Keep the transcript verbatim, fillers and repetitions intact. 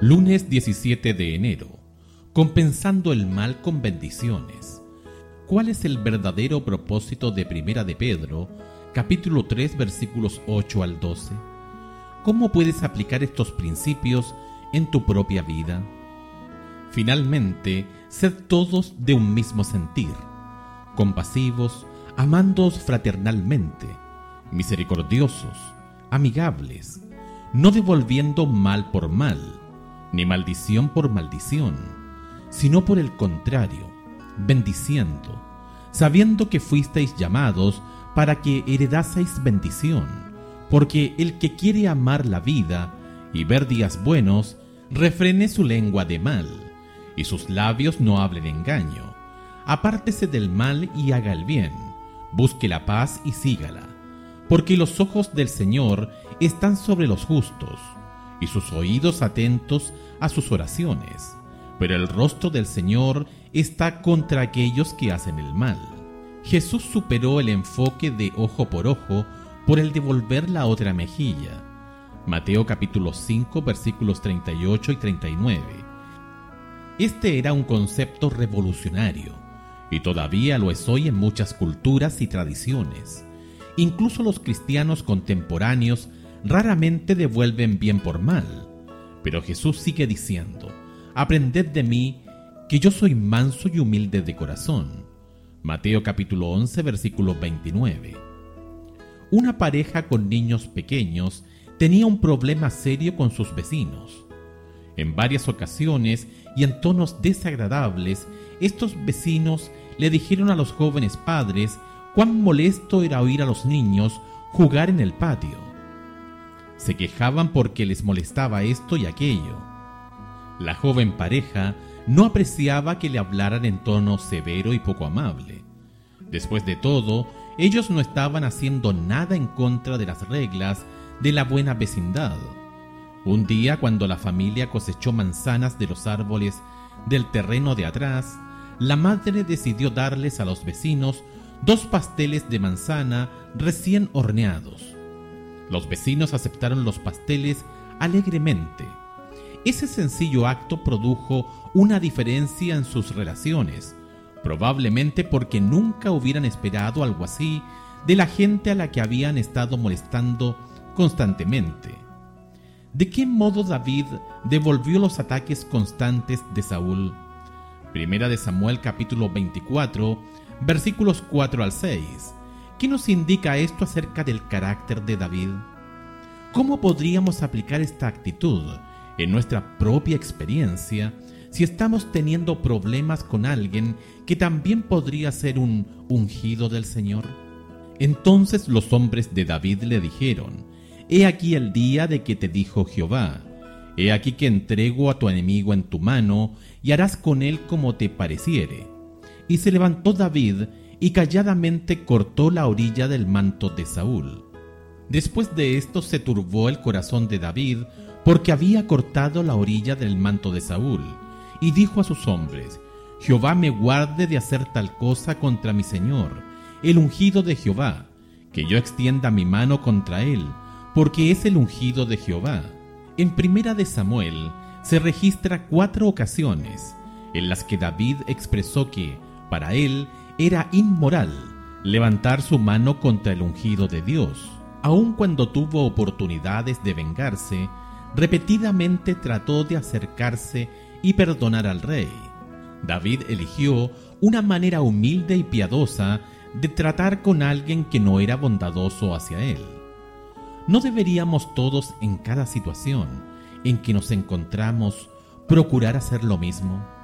Lunes diecisiete de enero. Compensando el mal con bendiciones. ¿Cuál es el verdadero propósito de Primera de Pedro, capítulo tres, versículos ocho al doce? ¿Cómo puedes aplicar estos principios en tu propia vida? Finalmente, sed todos de un mismo sentir, compasivos, amándoos fraternalmente, misericordiosos, amigables, no devolviendo mal por mal, ni maldición por maldición, sino por el contrario, bendiciendo, sabiendo que fuisteis llamados para que heredaseis bendición, porque el que quiere amar la vida y ver días buenos, refrene su lengua de mal, y sus labios no hablen engaño. Apártese del mal y haga el bien, busque la paz y sígala, porque los ojos del Señor están sobre los justos, y sus oídos atentos a sus oraciones, pero el rostro del Señor está contra aquellos que hacen el mal. Jesús superó el enfoque de ojo por ojo por el de volver la otra mejilla. Mateo capítulo cinco, versículos treinta y ocho y treinta y nueve. Este era un concepto revolucionario, y todavía lo es hoy en muchas culturas y tradiciones. Incluso los cristianos contemporáneos raramente devuelven bien por mal, pero Jesús sigue diciendo: aprended de mí, que yo soy manso y humilde de corazón. Mateo capítulo once, versículo veintinueve. Una pareja con niños pequeños tenía un problema serio con sus vecinos. En varias ocasiones y en tonos desagradables, estos vecinos le dijeron a los jóvenes padres cuán molesto era oír a los niños jugar en el patio. Se quejaban porque les molestaba esto y aquello. La joven pareja no apreciaba que le hablaran en tono severo y poco amable. Después de todo, ellos no estaban haciendo nada en contra de las reglas de la buena vecindad. Un día, cuando la familia cosechó manzanas de los árboles del terreno de atrás, la madre decidió darles a los vecinos dos pasteles de manzana recién horneados. Los vecinos aceptaron los pasteles alegremente. Ese sencillo acto produjo una diferencia en sus relaciones, probablemente porque nunca hubieran esperado algo así de la gente a la que habían estado molestando constantemente. ¿De qué modo David devolvió los ataques constantes de Saúl? Primera de Samuel capítulo veinticuatro, versículos cuatro al seis. ¿Qué nos indica esto acerca del carácter de David? ¿Cómo podríamos aplicar esta actitud en nuestra propia experiencia si estamos teniendo problemas con alguien que también podría ser un ungido del Señor? Entonces los hombres de David le dijeron: He aquí el día de que te dijo Jehová, he aquí que entrego a tu enemigo en tu mano, y harás con él como te pareciere. Y se levantó David, y calladamente cortó la orilla del manto de Saúl. Después de esto se turbó el corazón de David, porque había cortado la orilla del manto de Saúl, y dijo a sus hombres: Jehová me guarde de hacer tal cosa contra mi señor, el ungido de Jehová, que yo extienda mi mano contra él, porque es el ungido de Jehová. En Primera de Samuel se registra cuatro ocasiones en las que David expresó que, para él, era inmoral levantar su mano contra el ungido de Dios. Aun cuando tuvo oportunidades de vengarse, repetidamente trató de acercarse y perdonar al rey. David eligió una manera humilde y piadosa de tratar con alguien que no era bondadoso hacia él. ¿No deberíamos todos en cada situación en que nos encontramos procurar hacer lo mismo?